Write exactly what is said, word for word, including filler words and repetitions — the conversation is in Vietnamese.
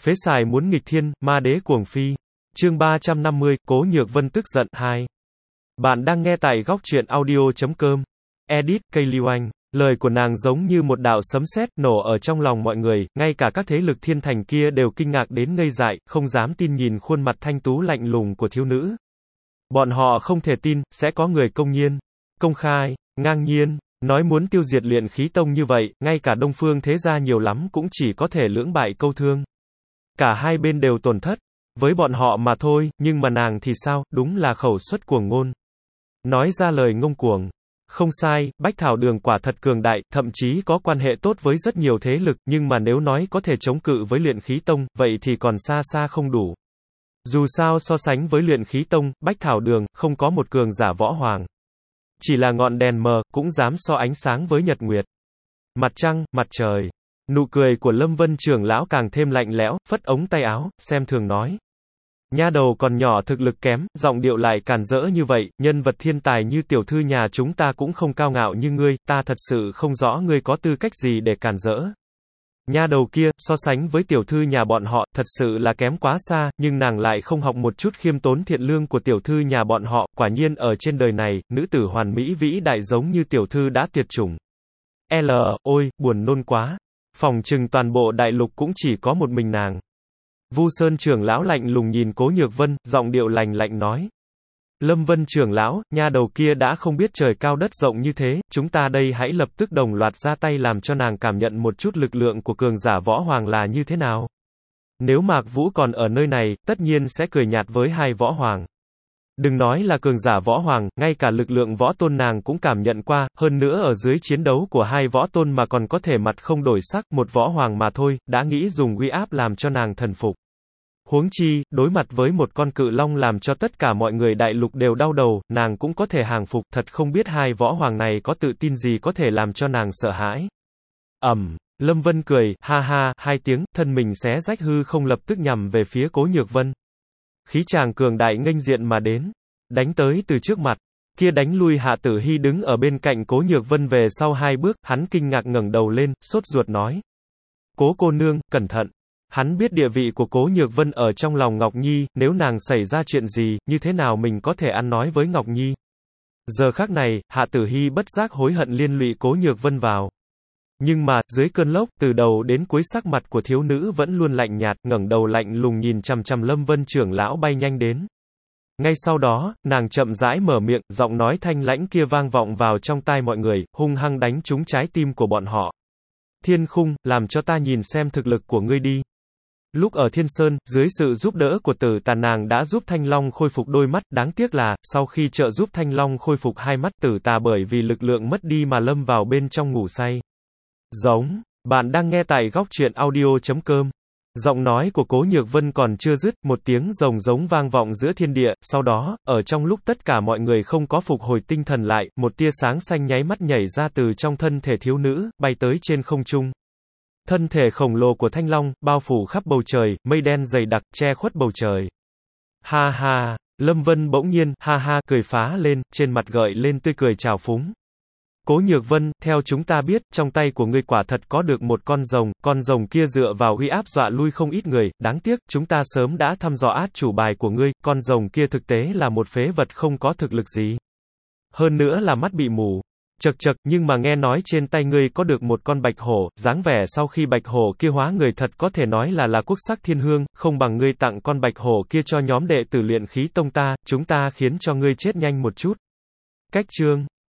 Phế xài muốn nghịch thiên, ma đế cuồng phi. Chương ba trăm năm mươi, Cố Nhược Vân tức giận hai. Bạn đang nghe tại góc truyện audio chấm com. Edit, Cây Lưu Anh. Lời của nàng giống như một đạo sấm sét nổ ở trong lòng mọi người, ngay cả các thế lực thiên thành kia đều kinh ngạc đến ngây dại, không dám tin nhìn khuôn mặt thanh tú lạnh lùng của thiếu nữ. Bọn họ không thể tin, sẽ có người công nhiên, công khai, ngang nhiên, nói muốn tiêu diệt Luyện Khí Tông như vậy, ngay cả Đông Phương thế gia nhiều lắm cũng chỉ có thể lưỡng bại câu thương. Cả hai bên đều tổn thất, với bọn họ mà thôi, nhưng mà nàng thì sao, đúng là khẩu xuất cuồng ngôn. Nói ra lời ngông cuồng. Không sai, Bách Thảo Đường quả thật cường đại, thậm chí có quan hệ tốt với rất nhiều thế lực, nhưng mà nếu nói có thể chống cự với Luyện Khí Tông, vậy thì còn xa xa không đủ. Dù sao so sánh với Luyện Khí Tông, Bách Thảo Đường, không có một cường giả võ hoàng. Chỉ là ngọn đèn mờ, cũng dám so ánh sáng với nhật nguyệt. Mặt trăng, mặt trời. Nụ cười của Lâm Vân trưởng lão càng thêm lạnh lẽo, phất ống tay áo, xem thường nói. Nha đầu còn nhỏ thực lực kém, giọng điệu lại càn rỡ như vậy, nhân vật thiên tài như tiểu thư nhà chúng ta cũng không cao ngạo như ngươi, ta thật sự không rõ ngươi có tư cách gì để càn rỡ. Nha đầu kia, so sánh với tiểu thư nhà bọn họ, thật sự là kém quá xa, nhưng nàng lại không học một chút khiêm tốn thiện lương của tiểu thư nhà bọn họ, quả nhiên ở trên đời này, nữ tử hoàn mỹ vĩ đại giống như tiểu thư đã tuyệt chủng. L, ôi, buồn nôn quá. Phòng trừng toàn bộ đại lục cũng chỉ có một mình nàng. Vu Sơn trưởng lão lạnh lùng nhìn Cố Nhược Vân, giọng điệu lạnh lạnh nói. Lâm Vân trưởng lão, nha đầu kia đã không biết trời cao đất rộng như thế, chúng ta đây hãy lập tức đồng loạt ra tay làm cho nàng cảm nhận một chút lực lượng của cường giả võ hoàng là như thế nào. Nếu Mạc Vũ còn ở nơi này, tất nhiên sẽ cười nhạt với hai võ hoàng. Đừng nói là cường giả võ hoàng, ngay cả lực lượng võ tôn nàng cũng cảm nhận qua, hơn nữa ở dưới chiến đấu của hai võ tôn mà còn có thể mặt không đổi sắc, một võ hoàng mà thôi, đã nghĩ dùng uy áp làm cho nàng thần phục. Huống chi, đối mặt với một con cự long làm cho tất cả mọi người đại lục đều đau đầu, nàng cũng có thể hàng phục, thật không biết hai võ hoàng này có tự tin gì có thể làm cho nàng sợ hãi. Ầm, Lâm Vân cười, ha ha, hai tiếng, thân mình xé rách hư không lập tức nhằm về phía Cố Nhược Vân. Khí tràng cường đại nghênh diện mà đến, đánh tới từ trước mặt, kia đánh lui Hạ Tử Hy đứng ở bên cạnh Cố Nhược Vân về sau hai bước, hắn kinh ngạc ngẩng đầu lên, sốt ruột nói. Cố cô nương, cẩn thận. Hắn biết địa vị của Cố Nhược Vân ở trong lòng Ngọc Nhi, nếu nàng xảy ra chuyện gì, như thế nào mình có thể ăn nói với Ngọc Nhi. Giờ khắc này, Hạ Tử Hy bất giác hối hận liên lụy Cố Nhược Vân vào. Nhưng mà, dưới cơn lốc, từ đầu đến cuối sắc mặt của thiếu nữ vẫn luôn lạnh nhạt, ngẩng đầu lạnh lùng nhìn chằm chằm Lâm Vân trưởng lão bay nhanh đến. Ngay sau đó, nàng chậm rãi mở miệng, giọng nói thanh lãnh kia vang vọng vào trong tai mọi người, hung hăng đánh trúng trái tim của bọn họ. Thiên Khung, làm cho ta nhìn xem thực lực của ngươi đi. Lúc ở Thiên Sơn, dưới sự giúp đỡ của Tử Tà nàng đã giúp Thanh Long khôi phục đôi mắt, đáng tiếc là, sau khi trợ giúp Thanh Long khôi phục hai mắt, Tử Tà bởi vì lực lượng mất đi mà lâm vào bên trong ngủ say. Giống, bạn đang nghe tại góc truyện audio chấm com. Giọng nói của Cố Nhược Vân còn chưa dứt, một tiếng rồng giống vang vọng giữa thiên địa, sau đó, ở trong lúc tất cả mọi người không có phục hồi tinh thần lại, một tia sáng xanh nháy mắt nhảy ra từ trong thân thể thiếu nữ, bay tới trên không trung. Thân thể khổng lồ của Thanh Long, bao phủ khắp bầu trời, mây đen dày đặc, che khuất bầu trời. Ha ha, Lâm Vân bỗng nhiên, ha ha, cười phá lên, trên mặt gợi lên tươi cười trào phúng. Cố Nhược Vân, theo chúng ta biết, trong tay của ngươi quả thật có được một con rồng, con rồng kia dựa vào uy áp dọa lui không ít người, đáng tiếc, chúng ta sớm đã thăm dò át chủ bài của ngươi, con rồng kia thực tế là một phế vật không có thực lực gì. Hơn nữa là mắt bị mù. Chậc chậc, nhưng mà nghe nói trên tay ngươi có được một con bạch hổ, dáng vẻ sau khi bạch hổ kia hóa người thật có thể nói là là quốc sắc thiên hương, không bằng ngươi tặng con bạch hổ kia cho nhóm đệ tử Luyện Khí Tông ta, chúng ta khiến cho ngươi chết nhanh một chút. Cách chương